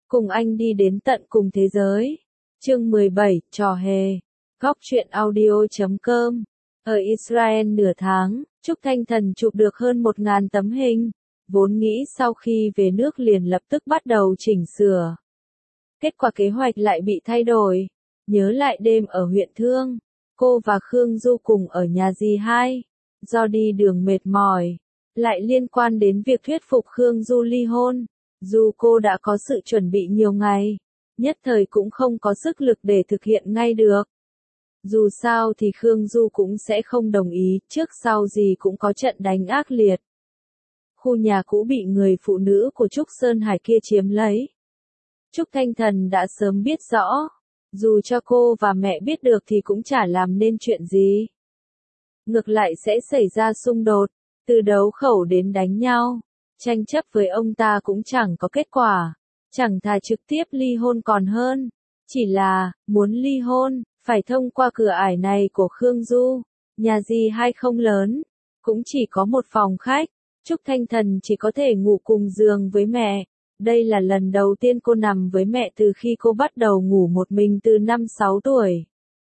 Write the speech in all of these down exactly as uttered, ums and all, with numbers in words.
Cùng anh đi đến tận cùng thế giới. Chương mười bảy, trò hề. Góc truyện audio chấm com. Ở Israel nửa tháng, Trúc Thanh Thần chụp được hơn một ngàn tấm hình. Vốn nghĩ sau khi về nước liền lập tức bắt đầu chỉnh sửa. Kết quả kế hoạch lại bị thay đổi. Nhớ lại đêm ở huyện Thương, cô và Khương Du cùng ở nhà dì hai. Do đi đường mệt mỏi, lại liên quan đến việc thuyết phục Khương Du ly hôn. Dù cô đã có sự chuẩn bị nhiều ngày, nhất thời cũng không có sức lực để thực hiện ngay được. Dù sao thì Khương Du cũng sẽ không đồng ý, trước sau gì cũng có trận đánh ác liệt. Khu nhà cũ bị người phụ nữ của Trúc Sơn Hải kia chiếm lấy. Trúc Thanh Thần đã sớm biết rõ, dù cho cô và mẹ biết được thì cũng chả làm nên chuyện gì. Ngược lại sẽ xảy ra xung đột, từ đấu khẩu đến đánh nhau. Tranh chấp với ông ta cũng chẳng có kết quả, chẳng thà trực tiếp ly hôn còn hơn. Chỉ là, muốn ly hôn, phải thông qua cửa ải này của Khương Du. Nhà dì hai không lớn, cũng chỉ có một phòng khách. Trúc Thanh Thần chỉ có thể ngủ cùng giường với mẹ. Đây là lần đầu tiên cô nằm với mẹ từ khi cô bắt đầu ngủ một mình từ năm sáu tuổi.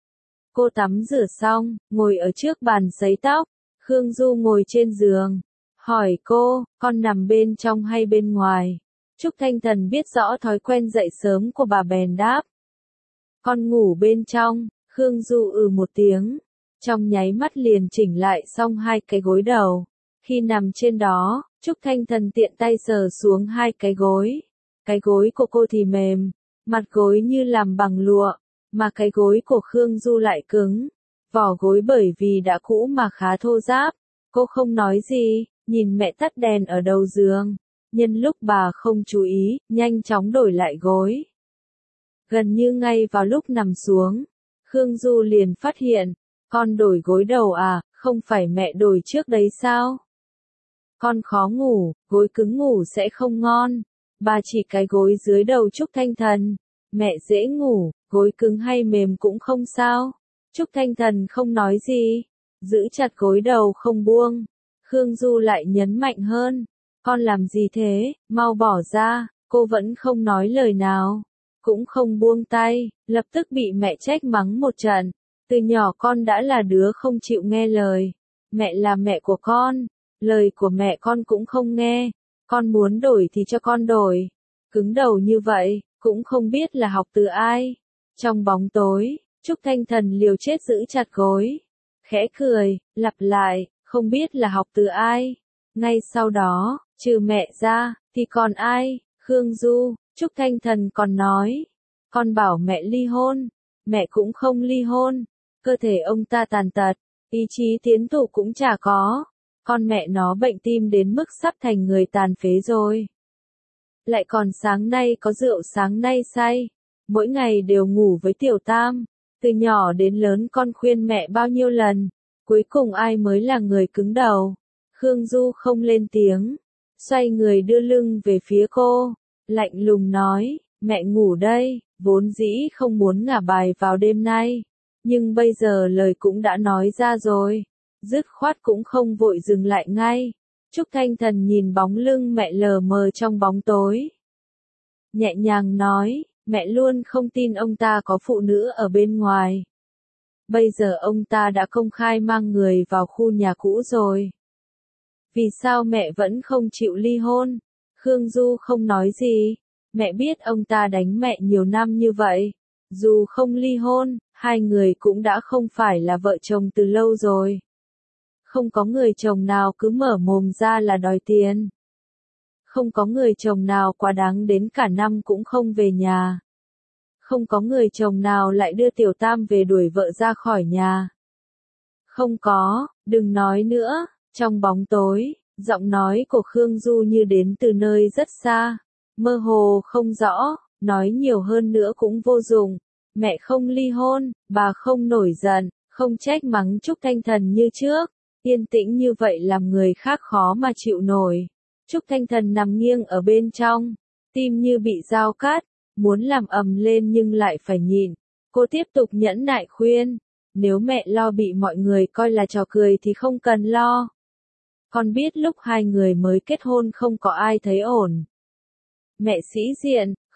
Cô tắm rửa xong, ngồi ở trước bàn sấy tóc. Khương Du ngồi trên giường. Hỏi cô, con nằm bên trong hay bên ngoài? Trúc Thanh Thần biết rõ thói quen dậy sớm của bà bèn đáp. Con ngủ bên trong. Khương Du ừ một tiếng. Trong nháy mắt liền chỉnh lại xong hai cái gối đầu. Khi nằm trên đó, Trúc Thanh Thần tiện tay sờ xuống hai cái gối. Cái gối của cô thì mềm, mặt gối như làm bằng lụa, mà cái gối của Khương Du lại cứng. Vỏ gối bởi vì đã cũ mà khá thô ráp. Cô không nói gì, nhìn mẹ tắt đèn ở đầu giường. Nhân lúc bà không chú ý, nhanh chóng đổi lại gối. Gần như ngay vào lúc nằm xuống, Khương Du liền phát hiện, con đổi gối đầu à, không phải mẹ đổi trước đấy sao? Con khó ngủ, gối cứng ngủ sẽ không ngon. Bà chỉ cái gối dưới đầu Trúc Thanh Thần. Mẹ dễ ngủ, gối cứng hay mềm cũng không sao. Trúc Thanh Thần không nói gì, giữ chặt gối đầu không buông. Khương Du lại nhấn mạnh hơn. Con làm gì thế, mau bỏ ra. Cô vẫn không nói lời nào, cũng không buông tay, lập tức bị mẹ trách mắng một trận. Từ nhỏ con đã là đứa không chịu nghe lời. Mẹ là mẹ của con, lời của mẹ con cũng không nghe. Con muốn đổi thì cho con đổi. Cứng đầu như vậy, cũng không biết là học từ ai. Trong bóng tối, Trúc Thanh Thần liều chết giữ chặt gối. Khẽ cười, lặp lại, không biết là học từ ai. Ngay sau đó, trừ mẹ ra, thì còn ai? Khương Du. Trúc Thanh Thần còn nói. Con bảo mẹ ly hôn. Mẹ cũng không ly hôn. Cơ thể ông ta tàn tật, ý chí tiến thủ cũng chả có. Con mẹ nó bệnh tim đến mức sắp thành người tàn phế rồi. Lại còn sáng nay có rượu sáng nay say. Mỗi ngày đều ngủ với Tiểu Tam. Từ nhỏ đến lớn con khuyên mẹ bao nhiêu lần. Cuối cùng ai mới là người cứng đầu. Khương Du không lên tiếng. Xoay người đưa lưng về phía cô. Lạnh lùng nói, mẹ ngủ đây. Vốn dĩ không muốn ngả bài vào đêm nay. Nhưng bây giờ lời cũng đã nói ra rồi. Dứt khoát cũng không vội dừng lại ngay. Trúc Thanh Thần nhìn bóng lưng mẹ lờ mờ trong bóng tối. Nhẹ nhàng nói, mẹ luôn không tin ông ta có phụ nữ ở bên ngoài. Bây giờ ông ta đã công khai mang người vào khu nhà cũ rồi. Vì sao mẹ vẫn không chịu ly hôn? Khương Du không nói gì. Mẹ biết ông ta đánh mẹ nhiều năm như vậy. Dù không ly hôn, hai người cũng đã không phải là vợ chồng từ lâu rồi. Không có người chồng nào cứ mở mồm ra là đòi tiền. Không có người chồng nào quá đáng đến cả năm cũng không về nhà. Không có người chồng nào lại đưa Tiểu Tam về đuổi vợ ra khỏi nhà. Không có, đừng nói nữa. Trong bóng tối, giọng nói của Khương Du như đến từ nơi rất xa. Mơ hồ không rõ, nói nhiều hơn nữa cũng vô dụng. Mẹ không ly hôn, bà không nổi giận, không trách mắng Trúc Thanh Thần như trước. Yên tĩnh như vậy làm người khác khó mà chịu nổi. Trúc Thanh Thần nằm nghiêng ở bên trong, tim như bị dao cắt, muốn làm ầm lên nhưng lại phải nhịn. Cô tiếp tục nhẫn nại khuyên, nếu mẹ lo bị mọi người coi là trò cười thì không cần lo. Con biết lúc hai người mới kết hôn không có ai thấy ổn. Mẹ sĩ diện,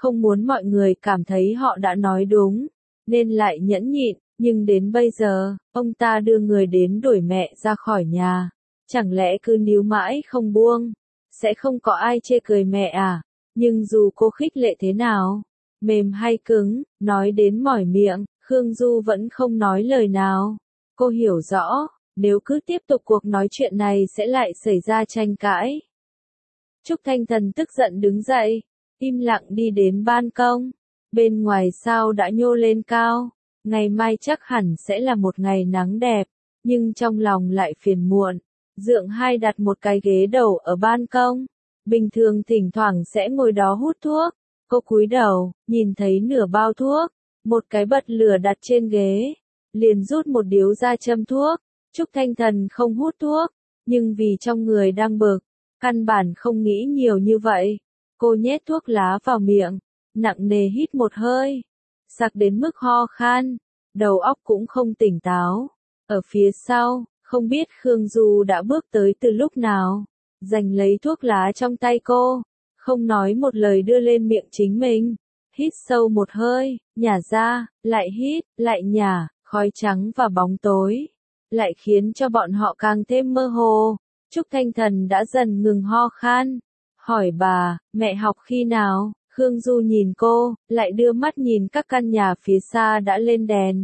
không muốn mọi người cảm thấy họ đã nói đúng, nên lại nhẫn nhịn, nhưng đến bây giờ, ông ta đưa người đến đuổi mẹ ra khỏi nhà. Chẳng lẽ cứ níu mãi không buông, sẽ không có ai chê cười mẹ à? Nhưng dù cô khích lệ thế nào, mềm hay cứng, nói đến mỏi miệng, Khương Du vẫn không nói lời nào. Cô hiểu rõ, nếu cứ tiếp tục cuộc nói chuyện này sẽ lại xảy ra tranh cãi. Trúc Thanh Thần tức giận đứng dậy, im lặng đi đến ban công. Bên ngoài sao đã nhô lên cao, ngày mai chắc hẳn sẽ là một ngày nắng đẹp, nhưng trong lòng lại phiền muộn. Dượng Hai đặt một cái ghế đầu ở ban công, bình thường thỉnh thoảng sẽ ngồi đó hút thuốc. Cô cúi đầu, nhìn thấy nửa bao thuốc, một cái bật lửa đặt trên ghế, liền rút một điếu ra châm thuốc. Trúc Thanh Thần không hút thuốc, nhưng vì trong người đang bực, căn bản không nghĩ nhiều như vậy. Cô nhét thuốc lá vào miệng, nặng nề hít một hơi, sặc đến mức ho khan, đầu óc cũng không tỉnh táo. Ở phía sau, không biết Khương Du đã bước tới từ lúc nào, giành lấy thuốc lá trong tay cô, không nói một lời đưa lên miệng chính mình. Hít sâu một hơi, nhả ra, lại hít, lại nhả, khói trắng và bóng tối, lại khiến cho bọn họ càng thêm mơ hồ. Trúc Thanh Thần đã dần ngừng ho khan, hỏi bà, mẹ học khi nào? Khương Du nhìn cô, lại đưa mắt nhìn các căn nhà phía xa đã lên đèn.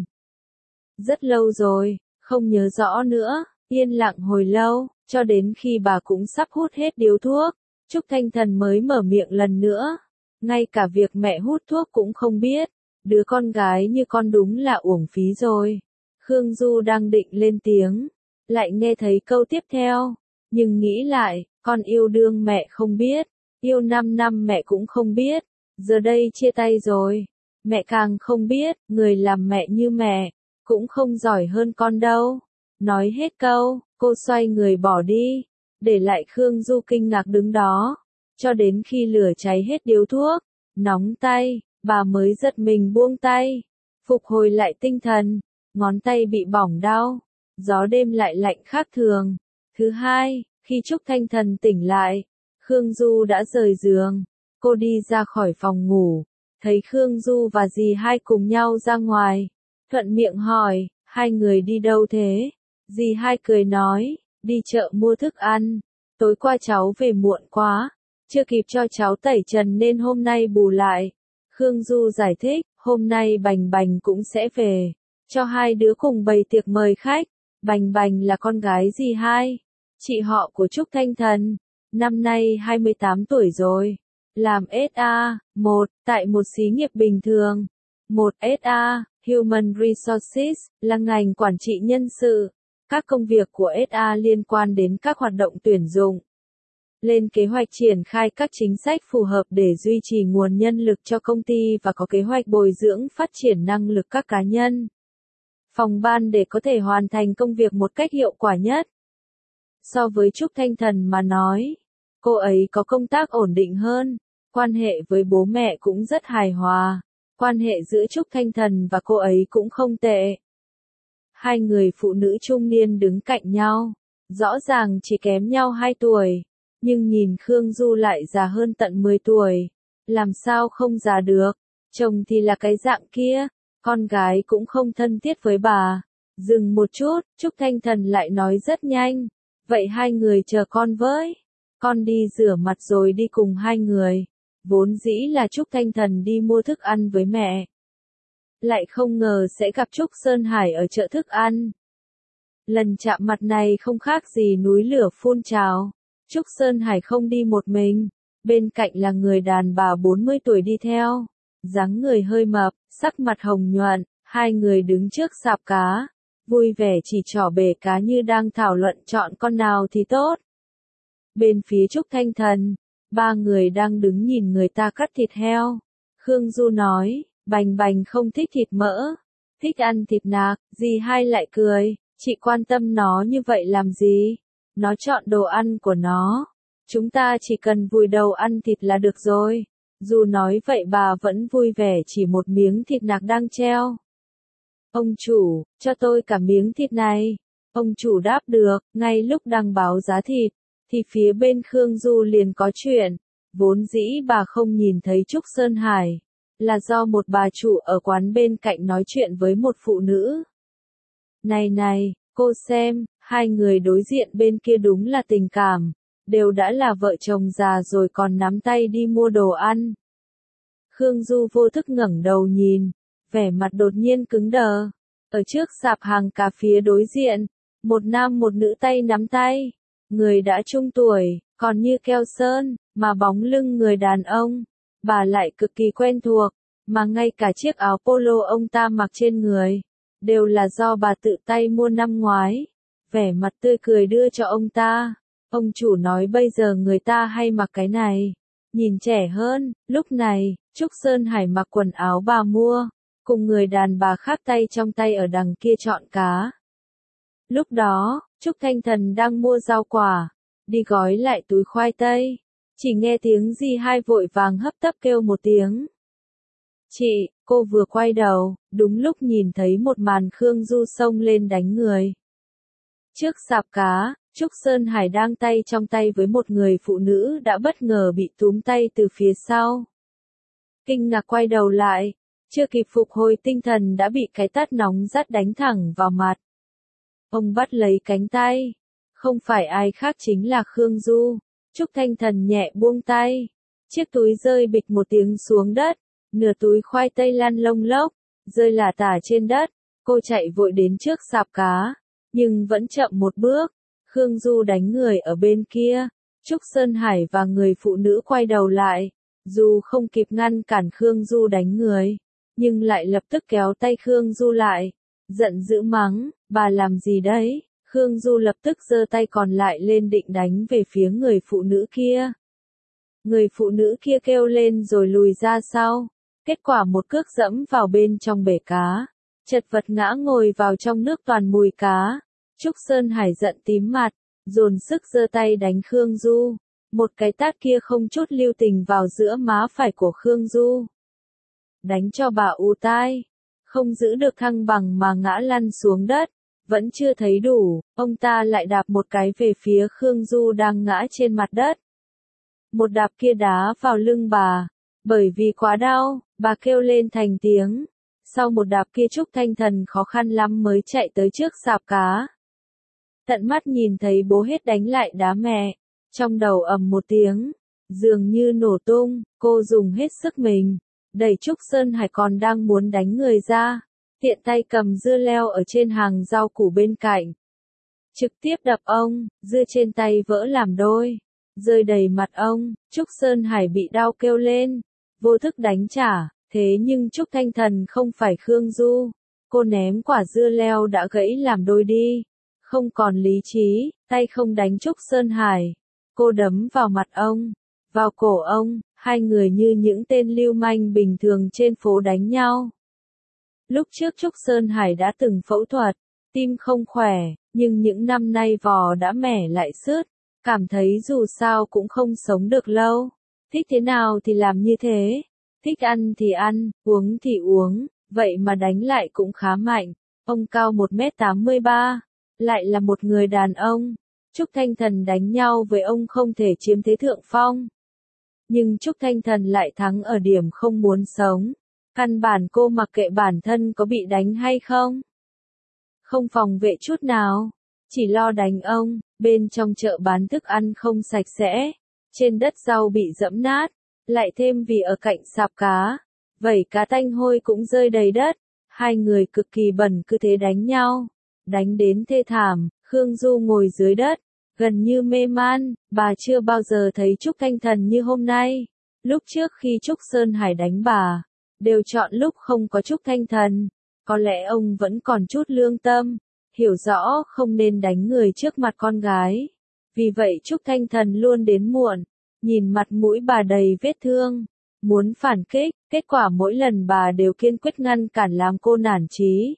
Rất lâu rồi, không nhớ rõ nữa, yên lặng hồi lâu, cho đến khi bà cũng sắp hút hết điếu thuốc. Trúc Thanh Thần mới mở miệng lần nữa, ngay cả việc mẹ hút thuốc cũng không biết, đứa con gái như con đúng là uổng phí rồi. Khương Du đang định lên tiếng, lại nghe thấy câu tiếp theo, nhưng nghĩ lại, con yêu đương mẹ không biết, yêu năm năm mẹ cũng không biết, giờ đây chia tay rồi, mẹ càng không biết, người làm mẹ như mẹ, cũng không giỏi hơn con đâu. Nói hết câu, cô xoay người bỏ đi, để lại Khương Du kinh ngạc đứng đó, cho đến khi lửa cháy hết điếu thuốc, nóng tay, bà mới giật mình buông tay, phục hồi lại tinh thần, ngón tay bị bỏng đau, gió đêm lại lạnh khác thường. Thứ hai, khi Trúc Thanh Thần tỉnh lại, Khương Du đã rời giường, cô đi ra khỏi phòng ngủ, thấy Khương Du và dì Hai cùng nhau ra ngoài, thuận miệng hỏi, hai người đi đâu thế? Dì Hai cười nói, đi chợ mua thức ăn, tối qua cháu về muộn quá, chưa kịp cho cháu tẩy trần nên hôm nay bù lại. Khương Du giải thích, hôm nay Bành Bành cũng sẽ về, cho hai đứa cùng bày tiệc mời khách. Bành Bành là con gái dì Hai, chị họ của Trúc Thanh Thần, năm nay hai mươi tám tuổi rồi, làm ét a một tại một xí nghiệp bình thường. một ét a, Human Resources, là ngành quản trị nhân sự. Các công việc của ét a liên quan đến các hoạt động tuyển dụng, lên kế hoạch triển khai các chính sách phù hợp để duy trì nguồn nhân lực cho công ty và có kế hoạch bồi dưỡng phát triển năng lực các cá nhân, phòng ban để có thể hoàn thành công việc một cách hiệu quả nhất. So với Trúc Thanh Thần mà nói, cô ấy có công tác ổn định hơn, quan hệ với bố mẹ cũng rất hài hòa, quan hệ giữa Trúc Thanh Thần và cô ấy cũng không tệ. Hai người phụ nữ trung niên đứng cạnh nhau, rõ ràng chỉ kém nhau hai tuổi, nhưng nhìn Khương Du lại già hơn tận mười tuổi, làm sao không già được, chồng thì là cái dạng kia, con gái cũng không thân thiết với bà. Dừng một chút, Trúc Thanh Thần lại nói rất nhanh, vậy hai người chờ con với, con đi rửa mặt rồi đi cùng hai người. Vốn dĩ là Trúc Thanh Thần đi mua thức ăn với mẹ, lại không ngờ sẽ gặp Trúc Sơn Hải ở chợ thức ăn. Lần chạm mặt này không khác gì núi lửa phun trào. Trúc Sơn Hải không đi một mình, bên cạnh là người đàn bà bốn mươi tuổi đi theo, dáng người hơi mập, sắc mặt hồng nhuận, hai người đứng trước sạp cá, vui vẻ chỉ trỏ bể cá như đang thảo luận chọn con nào thì tốt. Bên phía Trúc Thanh Thần, ba người đang đứng nhìn người ta cắt thịt heo. Khương Du nói, Bành Bành không thích thịt mỡ, thích ăn thịt nạc. Dì Hai lại cười, chị quan tâm nó như vậy làm gì? Nó chọn đồ ăn của nó, chúng ta chỉ cần vùi đầu ăn thịt là được rồi. Dù nói vậy bà vẫn vui vẻ chỉ một miếng thịt nạc đang treo. Ông chủ, cho tôi cả miếng thịt này. Ông chủ đáp được, ngay lúc đang báo giá thịt, thì phía bên Khương Du liền có chuyện. Vốn dĩ bà không nhìn thấy Trúc Sơn Hải, là do một bà chủ ở quán bên cạnh nói chuyện với một phụ nữ. Này này, cô xem, hai người đối diện bên kia đúng là tình cảm, đều đã là vợ chồng già rồi còn nắm tay đi mua đồ ăn. Khương Du vô thức ngẩng đầu nhìn, vẻ mặt đột nhiên cứng đờ. Ở trước sạp hàng cà phía đối diện, một nam một nữ tay nắm tay, người đã trung tuổi, còn như keo sơn, mà bóng lưng người đàn ông, bà lại cực kỳ quen thuộc, mà ngay cả chiếc áo polo ông ta mặc trên người, đều là do bà tự tay mua năm ngoái, vẻ mặt tươi cười đưa cho ông ta. Ông chủ nói bây giờ người ta hay mặc cái này, nhìn trẻ hơn. Lúc này, Trúc Sơn Hải mặc quần áo bà mua, cùng người đàn bà khác tay trong tay ở đằng kia chọn cá. Lúc đó, Trúc Thanh Thần đang mua rau quả, đi gói lại túi khoai tây, chỉ nghe tiếng Di Hai vội vàng hấp tấp kêu một tiếng. Chị, cô vừa quay đầu, đúng lúc nhìn thấy một màn Khương Du xông lên đánh người. Trước sạp cá, Trúc Sơn Hải đang tay trong tay với một người phụ nữ đã bất ngờ bị túm tay từ phía sau. Kinh ngạc quay đầu lại, chưa kịp phục hồi tinh thần đã bị cái tát nóng rát đánh thẳng vào mặt. Ông bắt lấy cánh tay, không phải ai khác chính là Khương Du. Trúc Thanh Thần nhẹ buông tay, chiếc túi rơi bịch một tiếng xuống đất, nửa túi khoai tây lăn lông lốc, rơi lả tả trên đất. Cô chạy vội đến trước sạp cá, nhưng vẫn chậm một bước. Khương Du đánh người ở bên kia, Trúc Sơn Hải và người phụ nữ quay đầu lại, dù không kịp ngăn cản Khương Du đánh người, nhưng lại lập tức kéo tay Khương Du lại, giận dữ mắng, bà làm gì đấy? Khương Du lập tức giơ tay còn lại lên định đánh về phía người phụ nữ kia. Người phụ nữ kia kêu lên rồi lùi ra sau, kết quả một cước dẫm vào bên trong bể cá, chật vật ngã ngồi vào trong nước toàn mùi cá. Trúc Sơn Hải giận tím mặt, dồn sức giơ tay đánh Khương Du, một cái tát kia không chút lưu tình vào giữa má phải của Khương Du. Đánh cho bà ù tai, không giữ được thăng bằng mà ngã lăn xuống đất, vẫn chưa thấy đủ, ông ta lại đạp một cái về phía Khương Du đang ngã trên mặt đất. Một đạp kia đá vào lưng bà, bởi vì quá đau, bà kêu lên thành tiếng. Sau một đạp kia Trúc Thanh Thần khó khăn lắm mới chạy tới trước sạp cá. Tận mắt nhìn thấy bố hết đánh lại đá mẹ, trong đầu ầm một tiếng, dường như nổ tung, cô dùng hết sức mình, đẩy Trúc Sơn Hải còn đang muốn đánh người ra, tiện tay cầm dưa leo ở trên hàng rau củ bên cạnh. Trực tiếp đập ông, dưa trên tay vỡ làm đôi, rơi đầy mặt ông. Trúc Sơn Hải bị đau kêu lên, vô thức đánh trả, thế nhưng Trúc Thanh Thần không phải Khương Du, cô ném quả dưa leo đã gãy làm đôi đi. Không còn lý trí, tay không đánh Trúc Sơn Hải, cô đấm vào mặt ông, vào cổ ông, hai người như những tên lưu manh bình thường trên phố đánh nhau. Lúc trước Trúc Sơn Hải đã từng phẫu thuật, tim không khỏe, nhưng những năm nay vò đã mẻ lại sứt, cảm thấy dù sao cũng không sống được lâu. Thích thế nào thì làm như thế, thích ăn thì ăn, uống thì uống, vậy mà đánh lại cũng khá mạnh. Ông cao một mét tám mươi ba. Lại là một người đàn ông. Trúc Thanh Thần đánh nhau với ông không thể chiếm thế thượng phong. Nhưng Trúc Thanh Thần lại thắng ở điểm không muốn sống. Căn bản cô mặc kệ bản thân có bị đánh hay không. Không phòng vệ chút nào. Chỉ lo đánh ông. Bên trong chợ bán thức ăn không sạch sẽ. Trên đất rau bị dẫm nát. Lại thêm vì ở cạnh sạp cá. Vẩy cá tanh hôi cũng rơi đầy đất. Hai người cực kỳ bẩn cứ thế đánh nhau. Đánh đến thê thảm, Khương Du ngồi dưới đất, gần như mê man, bà chưa bao giờ thấy Trúc Thanh Thần như hôm nay. Lúc trước khi Trúc Sơn Hải đánh bà, đều chọn lúc không có Trúc Thanh Thần, có lẽ ông vẫn còn chút lương tâm, hiểu rõ không nên đánh người trước mặt con gái. Vì vậy Trúc Thanh Thần luôn đến muộn, nhìn mặt mũi bà đầy vết thương, muốn phản kích, kết quả mỗi lần bà đều kiên quyết ngăn cản làm cô nản chí.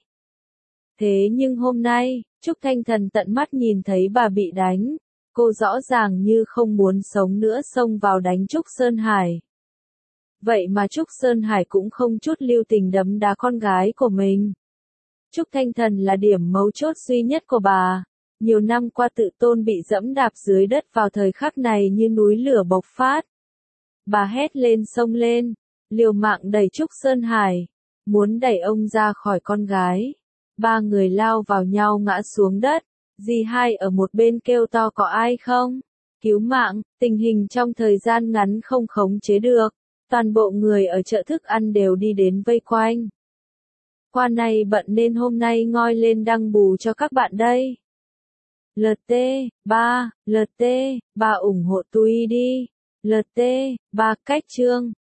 Thế nhưng hôm nay, Trúc Thanh Thần tận mắt nhìn thấy bà bị đánh, cô rõ ràng như không muốn sống nữa xông vào đánh Trúc Sơn Hải. Vậy mà Trúc Sơn Hải cũng không chút lưu tình đấm đá con gái của mình. Trúc Thanh Thần là điểm mấu chốt duy nhất của bà. Nhiều năm qua tự tôn bị dẫm đạp dưới đất vào thời khắc này như núi lửa bộc phát. Bà hét lên xông lên, liều mạng đẩy Trúc Sơn Hải, muốn đẩy ông ra khỏi con gái. Ba người lao vào nhau ngã xuống đất, dì hai ở một bên kêu to có ai không? Cứu mạng, tình hình trong thời gian ngắn không khống chế được, toàn bộ người ở chợ thức ăn đều đi đến vây quanh. Qua này bận nên hôm nay ngoi lên đăng bù cho các bạn đây. lờ tê ba, lờ tê ba ủng hộ tôi đi. lờ tê ba cách chương